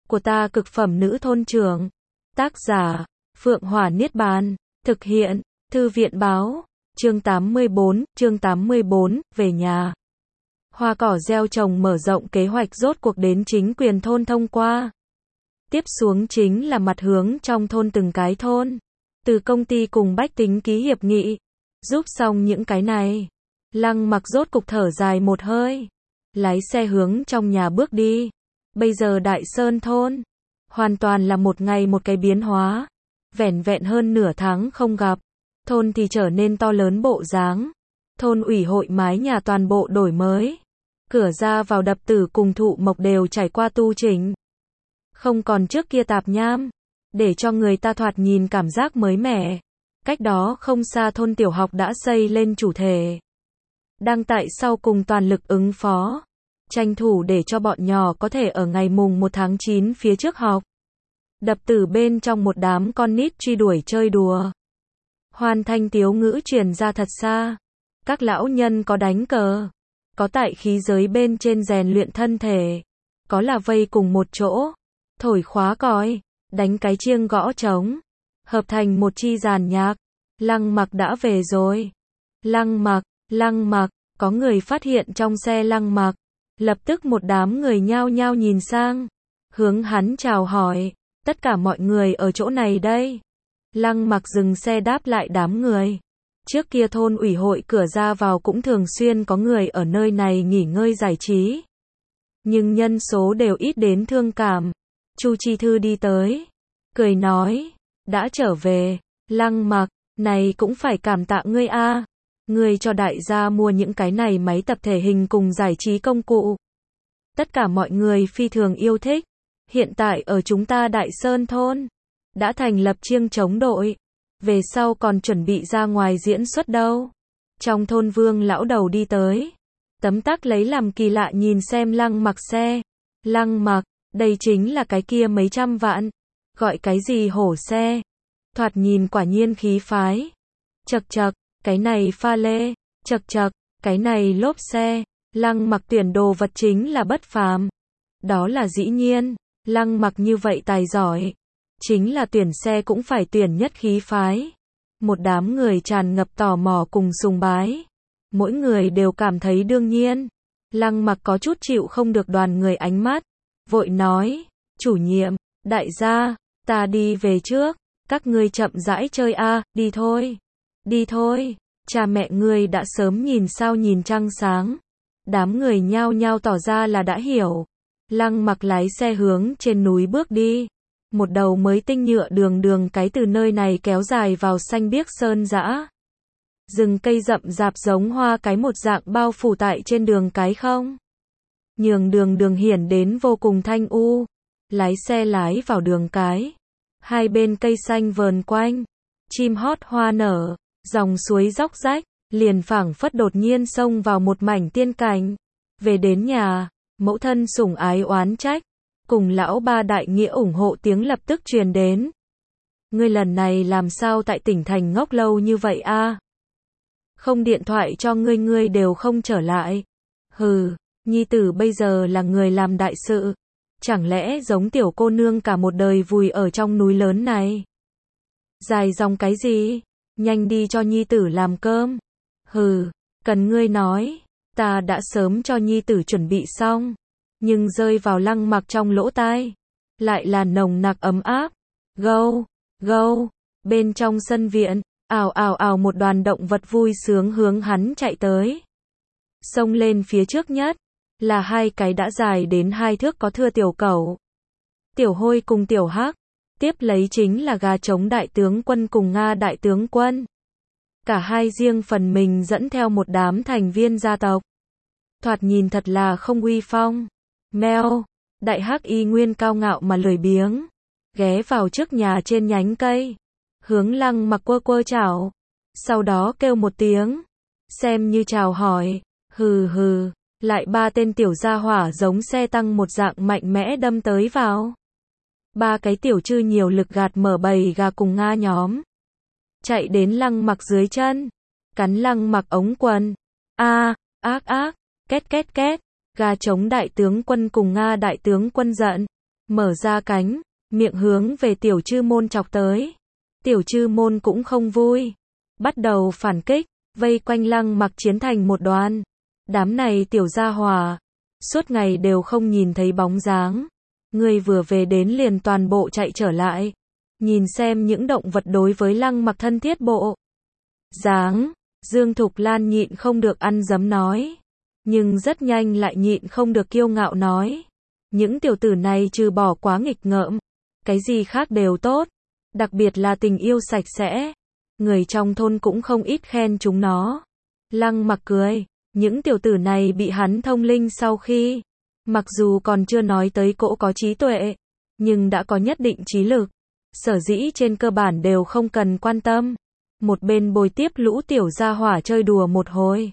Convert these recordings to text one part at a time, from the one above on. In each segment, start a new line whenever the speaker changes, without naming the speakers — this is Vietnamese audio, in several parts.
của ta cực phẩm nữ thôn trưởng. Tác giả, Phượng Hỏa Niết Bàn. Thực hiện, Thư viện báo. Chương 84, về nhà. Hoa cỏ gieo trồng mở rộng kế hoạch rốt cuộc đến chính quyền thôn thông qua. Tiếp xuống chính là mặt hướng trong thôn từng cái thôn. Từ công ty cùng bách tính ký hiệp nghị. Giúp xong những cái này. Lăng Mặc rốt cục thở dài một hơi. Lái xe hướng trong nhà bước đi. Bây giờ Đại Sơn thôn. Hoàn toàn là một ngày một cái biến hóa. Vẻn vẹn hơn nửa tháng không gặp. Thôn thì trở nên to lớn bộ dáng. Thôn ủy hội mái nhà toàn bộ đổi mới. Cửa ra vào đập tử cùng thụ mộc đều trải qua tu chỉnh. Không còn trước kia tạp nham. Để cho người ta thoạt nhìn cảm giác mới mẻ. Cách đó không xa thôn tiểu học đã xây lên chủ thể. Đang tại sau cùng toàn lực ứng phó. Tranh thủ để cho bọn nhỏ có thể ở ngày mùng 1 tháng 9 phía trước học. Đập tử bên trong một đám con nít truy đuổi chơi đùa. Hoàn thanh tiếu ngữ truyền ra thật xa. Các lão nhân có đánh cờ. Có tại khí giới bên trên rèn luyện thân thể. Có là vây cùng một chỗ. Thổi khóa còi. Đánh cái chiêng gõ trống. Hợp thành một chi dàn nhạc. Lăng Mặc đã về rồi. Lăng Mặc, có người phát hiện trong xe Lăng Mặc. Lập tức một đám người nhao nhao nhìn sang. Hướng hắn chào hỏi. Tất cả mọi người ở chỗ này đây. Lăng Mặc dừng xe đáp lại đám người. Trước kia thôn ủy hội cửa ra vào cũng thường xuyên có người ở nơi này nghỉ ngơi giải trí. Nhưng nhân số đều ít đến thương cảm. Chu Chi Thư đi tới. Cười nói. Đã trở về. Lăng Mặc, này cũng phải cảm tạ ngươi a. Ngươi cho đại gia mua những cái này máy tập thể hình cùng giải trí công cụ. Tất cả mọi người phi thường yêu thích. Hiện tại ở chúng ta Đại Sơn thôn. Đã thành lập chiêng chống đội. Về sau còn chuẩn bị ra ngoài diễn xuất đâu. Trong thôn Vương lão đầu đi tới. Tấm tắc lấy làm kỳ lạ nhìn xem Lăng Mặc xe. Lăng Mặc, đây chính là cái kia mấy trăm vạn. Gọi cái gì hổ xe. Thoạt nhìn quả nhiên khí phái. Chậc chậc, cái này pha lê. Chậc chậc, cái này lốp xe. Lăng Mặc tuyển đồ vật chính là bất phàm. Đó là dĩ nhiên. Lăng Mặc như vậy tài giỏi. Chính là tuyển xe cũng phải tuyển nhất khí phái. Một đám người tràn ngập tò mò cùng sùng bái. Mỗi người đều cảm thấy đương nhiên. Lăng Mặc có chút chịu không được đoàn người ánh mắt. Vội nói, chủ nhiệm, đại gia, ta đi về trước. Các ngươi chậm rãi chơi a, đi thôi. Đi thôi, cha mẹ ngươi đã sớm nhìn sao nhìn trăng sáng. Đám người nhao nhao tỏ ra là đã hiểu. Lăng Mặc lái xe hướng trên núi bước đi. Một đầu mới tinh nhựa đường cái từ nơi này kéo dài vào xanh biếc sơn dã. Rừng cây rậm rạp giống hoa cái một dạng bao phủ tại trên đường cái không. Nhường đường hiển đến vô cùng thanh u. Lái xe lái vào đường cái. Hai bên cây xanh vờn quanh. Chim hót hoa nở. Dòng suối róc rách. Liền phảng phất đột nhiên xông vào một mảnh tiên cảnh. Về đến nhà, mẫu thân sủng ái oán trách. Cùng lão ba đại nghĩa ủng hộ tiếng lập tức truyền đến. Ngươi lần này làm sao tại tỉnh thành ngốc lâu như vậy a? Không điện thoại cho ngươi đều không trở lại. Hừ, nhi tử bây giờ là người làm đại sự. Chẳng lẽ giống tiểu cô nương cả một đời vùi ở trong núi lớn này? Dài dòng cái gì? Nhanh đi cho nhi tử làm cơm. Hừ, cần ngươi nói, ta đã sớm cho nhi tử chuẩn bị xong. Nhưng rơi vào Lăng Mặc trong lỗ tai. Lại là nồng nặc ấm áp. Gâu, gâu, bên trong sân viện, ào một đoàn động vật vui sướng hướng hắn chạy tới. Xông lên phía trước nhất, là hai cái đã dài đến 2 thước có thưa tiểu cẩu. Tiểu Hôi cùng tiểu Hắc. Tiếp lấy chính là gà trống đại tướng quân cùng Nga đại tướng quân. Cả hai riêng phần mình dẫn theo một đám thành viên gia tộc. Thoạt nhìn thật là không uy phong. Mèo, đại Hắc y nguyên cao ngạo mà lười biếng. Ghé vào trước nhà trên nhánh cây. Hướng Lăng Mặc quơ chảo. Sau đó kêu một tiếng. Xem như chào hỏi. Hừ hừ. Lại 3 tên tiểu gia hỏa giống xe tăng một dạng mạnh mẽ đâm tới vào. 3 cái tiểu chư nhiều lực gạt mở bầy gà cùng Nga nhóm. Chạy đến Lăng Mặc dưới chân. Cắn Lăng Mặc ống quần. Ác, két. Gà trống đại tướng quân cùng Nga đại tướng quân giận. mở ra cánh, miệng hướng về Tiểu Chư Môn chọc tới. Tiểu Chư Môn cũng không vui, bắt đầu phản kích, vây quanh Lăng Mặc chiến thành một đoàn. Đám này tiểu gia hỏa, suốt ngày đều không nhìn thấy bóng dáng. Người vừa về đến liền toàn bộ chạy trở lại. Nhìn xem những động vật đối với Lăng Mặc thân thiết bộ dáng, Dương Thục Lan nhịn không được ăn dấm nói. Nhưng rất nhanh lại nhịn không được kiêu ngạo nói. Những tiểu tử này trừ bỏ quá nghịch ngợm, cái gì khác đều tốt. Đặc biệt là tình yêu sạch sẽ. Người trong thôn cũng không ít khen chúng nó. Lăng Mặc cười. Những tiểu tử này bị hắn thông linh sau khi, mặc dù còn chưa nói tới cỗ có trí tuệ, nhưng đã có nhất định trí lực. Sở dĩ trên cơ bản đều không cần quan tâm. Một bên bồi tiếp lũ tiểu gia hỏa chơi đùa một hồi.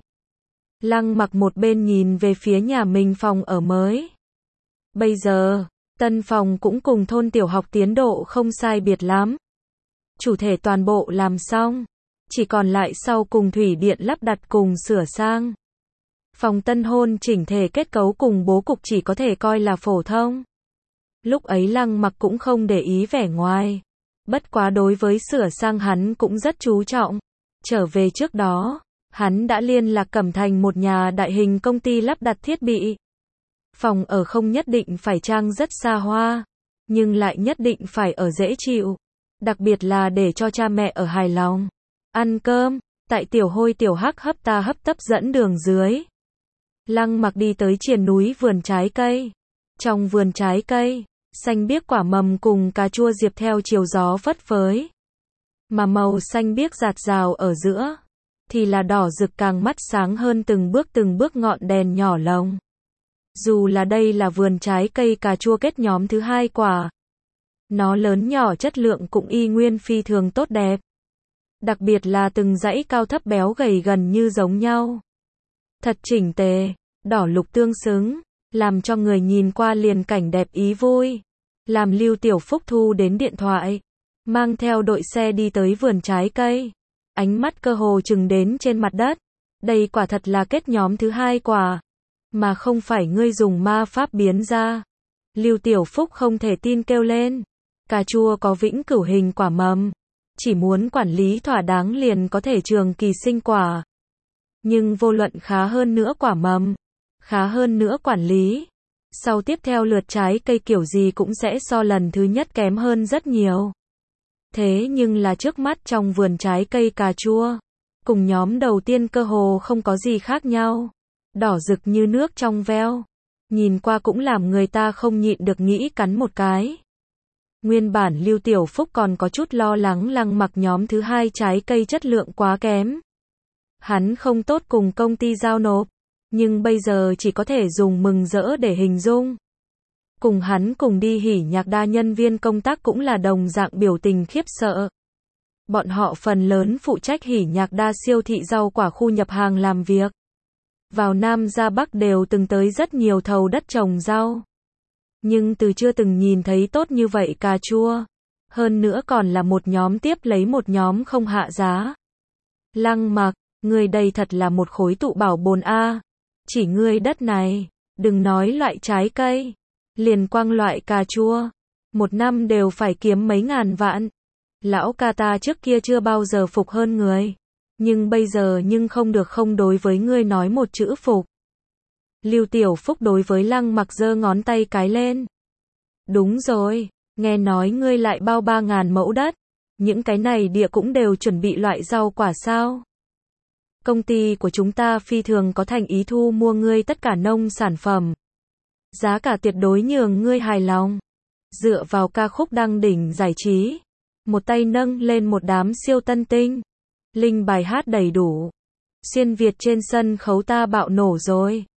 Lăng Mặc một bên nhìn về phía nhà mình phòng ở mới. Bây giờ, tân phòng cũng cùng thôn tiểu học tiến độ không sai biệt lắm. Chủ thể toàn bộ làm xong, chỉ còn lại sau cùng thủy điện lắp đặt cùng sửa sang. Phòng tân hôn chỉnh thể kết cấu cùng bố cục chỉ có thể coi là phổ thông. Lúc ấy Lăng Mặc cũng không để ý vẻ ngoài. Bất quá đối với sửa sang hắn cũng rất chú trọng. Trở về trước đó, hắn đã liên lạc Cẩm Thành một nhà đại hình công ty lắp đặt thiết bị. Phòng ở không nhất định phải trang rất xa hoa, nhưng lại nhất định phải ở dễ chịu. Đặc biệt là để cho cha mẹ ở hài lòng. Ăn cơm, tại Tiểu Hôi Tiểu Hắc hấp ta hấp tấp dẫn đường dưới. Lăng Mặc đi tới triền núi vườn trái cây. Trong vườn trái cây, xanh biếc quả mầm cùng cà chua diệp theo chiều gió phất phới. Mà màu xanh biếc rạt rào ở giữa, thì là đỏ rực càng mắt sáng hơn từng bước ngọn đèn nhỏ lồng. Dù là đây là vườn trái cây cà chua kết nhóm thứ 2 quả. Nó lớn nhỏ chất lượng cũng y nguyên phi thường tốt đẹp. Đặc biệt là từng dãy cao thấp béo gầy gần như giống nhau. Thật chỉnh tề, đỏ lục tương xứng, làm cho người nhìn qua liền cảnh đẹp ý vui. Làm Lưu Tiểu Phúc thu đến điện thoại, mang theo đội xe đi tới vườn trái cây. Ánh mắt cơ hồ chừng đến trên mặt đất. Đây quả thật là kết nhóm thứ 2 quả, mà không phải ngươi dùng ma pháp biến ra. Lưu Tiểu Phúc không thể tin kêu lên. Cà chua có vĩnh cửu hình quả mầm, chỉ muốn quản lý thỏa đáng liền có thể trường kỳ sinh quả. Nhưng vô luận khá hơn nữa quả mầm, khá hơn nữa quản lý, sau tiếp theo lượt trái cây kiểu gì cũng sẽ so lần thứ nhất kém hơn rất nhiều. Thế nhưng là trước mắt trong vườn trái cây cà chua, cùng nhóm đầu tiên cơ hồ không có gì khác nhau. Đỏ rực như nước trong veo, nhìn qua cũng làm người ta không nhịn được nghĩ cắn một cái. Nguyên bản Lưu Tiểu Phúc còn có chút lo lắng Lăng Mặc nhóm thứ 2 trái cây chất lượng quá kém. Hắn không tốt cùng công ty giao nộp, nhưng bây giờ chỉ có thể dùng mừng rỡ để hình dung. Cùng hắn cùng đi hỉ nhạc đa nhân viên công tác cũng là đồng dạng biểu tình khiếp sợ. Bọn họ phần lớn phụ trách hỉ nhạc đa siêu thị rau quả khu nhập hàng làm việc. Vào Nam ra Bắc đều từng tới rất nhiều thầu đất trồng rau. Nhưng từ chưa từng nhìn thấy tốt như vậy cà chua. Hơn nữa còn là một nhóm tiếp lấy một nhóm không hạ giá. Lăng Mặc, ngươi đây thật là một khối tụ bảo bồn a. Chỉ ngươi đất này, đừng nói loại trái cây, liền quang loại cà chua, một năm đều phải kiếm mấy ngàn vạn. Lão ca ta trước kia chưa bao giờ phục hơn người, nhưng bây giờ nhưng không được không đối với ngươi nói một chữ phục. Lưu Tiểu Phúc đối với Lăng Mặc giơ ngón tay cái lên. Đúng rồi, nghe nói ngươi lại bao 3.000 mẫu đất, những cái này địa cũng đều chuẩn bị loại rau quả sao? Công ty của chúng ta phi thường có thành ý thu mua ngươi tất cả nông sản phẩm. Giá cả tuyệt đối nhường ngươi hài lòng. Dựa vào ca khúc đăng đỉnh giải trí, một tay nâng lên một đám siêu tân tinh. Linh bài hát đầy đủ. Xuyên Việt trên sân khấu ta bạo nổ rồi.